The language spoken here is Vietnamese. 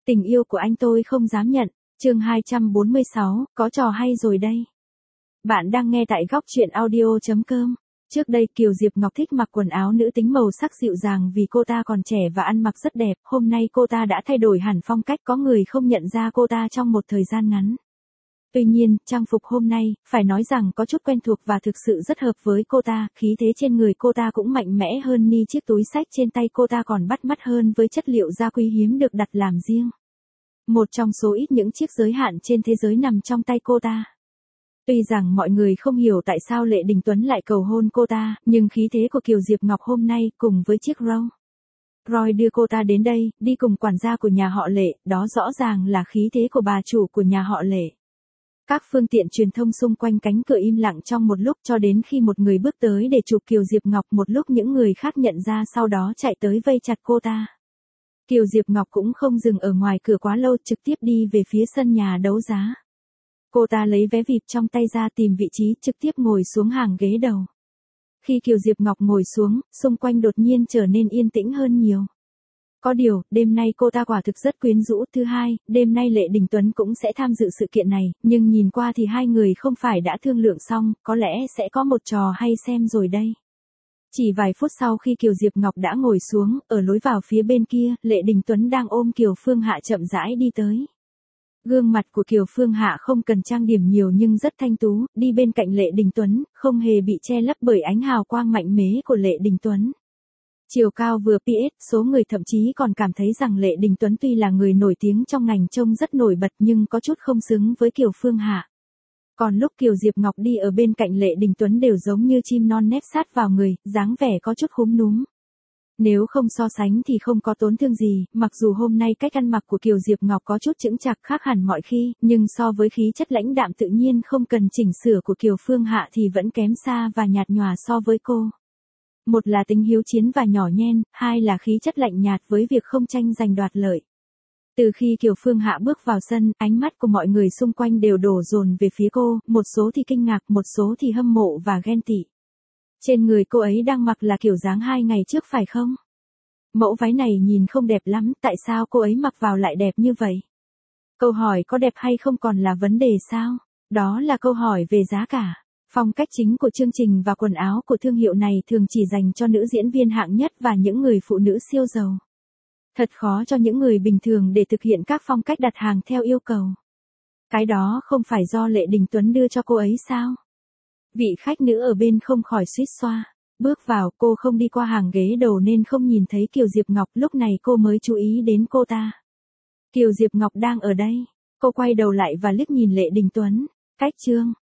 Tình yêu của anh tôi không dám nhận. Chương 246, có trò hay rồi đây. Bạn đang nghe tại góc truyện audio.com. Trước đây Kiều Diệp Ngọc thích mặc quần áo nữ tính màu sắc dịu dàng vì cô ta còn trẻ và ăn mặc rất đẹp. Hôm nay cô ta đã thay đổi hẳn phong cách, có người không nhận ra cô ta trong một thời gian ngắn. Tuy nhiên, trang phục hôm nay, phải nói rằng có chút quen thuộc và thực sự rất hợp với cô ta, khí thế trên người cô ta cũng mạnh mẽ hơn, ni chiếc túi xách trên tay cô ta còn bắt mắt hơn với chất liệu da quý hiếm được đặt làm riêng. Một trong số ít những chiếc giới hạn trên thế giới nằm trong tay cô ta. Tuy rằng mọi người không hiểu tại sao Lệ Đình Tuấn lại cầu hôn cô ta, nhưng khí thế của Kiều Diệp Ngọc hôm nay cùng với chiếc Rolls Royce đưa cô ta đến đây, đi cùng quản gia của nhà họ Lệ, đó rõ ràng là khí thế của bà chủ của nhà họ Lệ. Các phương tiện truyền thông xung quanh cánh cửa im lặng trong một lúc cho đến khi một người bước tới để chụp Kiều Diệp Ngọc, một lúc những người khác nhận ra sau đó chạy tới vây chặt cô ta. Kiều Diệp Ngọc cũng không dừng ở ngoài cửa quá lâu, trực tiếp đi về phía sân nhà đấu giá. Cô ta lấy vé VIP trong tay ra, tìm vị trí, trực tiếp ngồi xuống hàng ghế đầu. Khi Kiều Diệp Ngọc ngồi xuống, xung quanh đột nhiên trở nên yên tĩnh hơn nhiều. Có điều, đêm nay cô ta quả thực rất quyến rũ. Thứ hai, đêm nay Lệ Đình Tuấn cũng sẽ tham dự sự kiện này, nhưng nhìn qua thì hai người không phải đã thương lượng xong, có lẽ sẽ có một trò hay xem rồi đây. Chỉ vài phút sau khi Kiều Diệp Ngọc đã ngồi xuống, ở lối vào phía bên kia, Lệ Đình Tuấn đang ôm Kiều Phương Hạ chậm rãi đi tới. Gương mặt của Kiều Phương Hạ không cần trang điểm nhiều nhưng rất thanh tú, đi bên cạnh Lệ Đình Tuấn, không hề bị che lấp bởi ánh hào quang mạnh mẽ của Lệ Đình Tuấn. Chiều cao vừa PS, số người thậm chí còn cảm thấy rằng Lệ Đình Tuấn tuy là người nổi tiếng trong ngành trông rất nổi bật nhưng có chút không xứng với Kiều Phương Hạ. Còn lúc Kiều Diệp Ngọc đi ở bên cạnh Lệ Đình Tuấn đều giống như chim non nép sát vào người, dáng vẻ có chút khúm núm. Nếu không so sánh thì không có tổn thương gì, mặc dù hôm nay cách ăn mặc của Kiều Diệp Ngọc có chút chững chạc khác hẳn mọi khi, nhưng so với khí chất lãnh đạm tự nhiên không cần chỉnh sửa của Kiều Phương Hạ thì vẫn kém xa và nhạt nhòa so với cô. Một là tính hiếu chiến và nhỏ nhen, hai là khí chất lạnh nhạt với việc không tranh giành đoạt lợi. Từ khi Kiều Phương Hạ bước vào sân, ánh mắt của mọi người xung quanh đều đổ dồn về phía cô, một số thì kinh ngạc, một số thì hâm mộ và ghen tị. Trên người cô ấy đang mặc là kiểu dáng 2 ngày trước phải không? Mẫu váy này nhìn không đẹp lắm, tại sao cô ấy mặc vào lại đẹp như vậy? Câu hỏi có đẹp hay không còn là vấn đề sao? Đó là câu hỏi về giá cả. Phong cách chính của chương trình và quần áo của thương hiệu này thường chỉ dành cho nữ diễn viên hạng nhất và những người phụ nữ siêu giàu. Thật khó cho những người bình thường để thực hiện các phong cách đặt hàng theo yêu cầu. Cái đó không phải do Lệ Đình Tuấn đưa cho cô ấy sao? Vị khách nữ ở bên không khỏi suýt xoa. Bước vào, cô không đi qua hàng ghế đầu nên không nhìn thấy Kiều Diệp Ngọc, lúc này cô mới chú ý đến cô ta. Kiều Diệp Ngọc đang ở đây. Cô quay đầu lại và liếc nhìn Lệ Đình Tuấn. Cách chương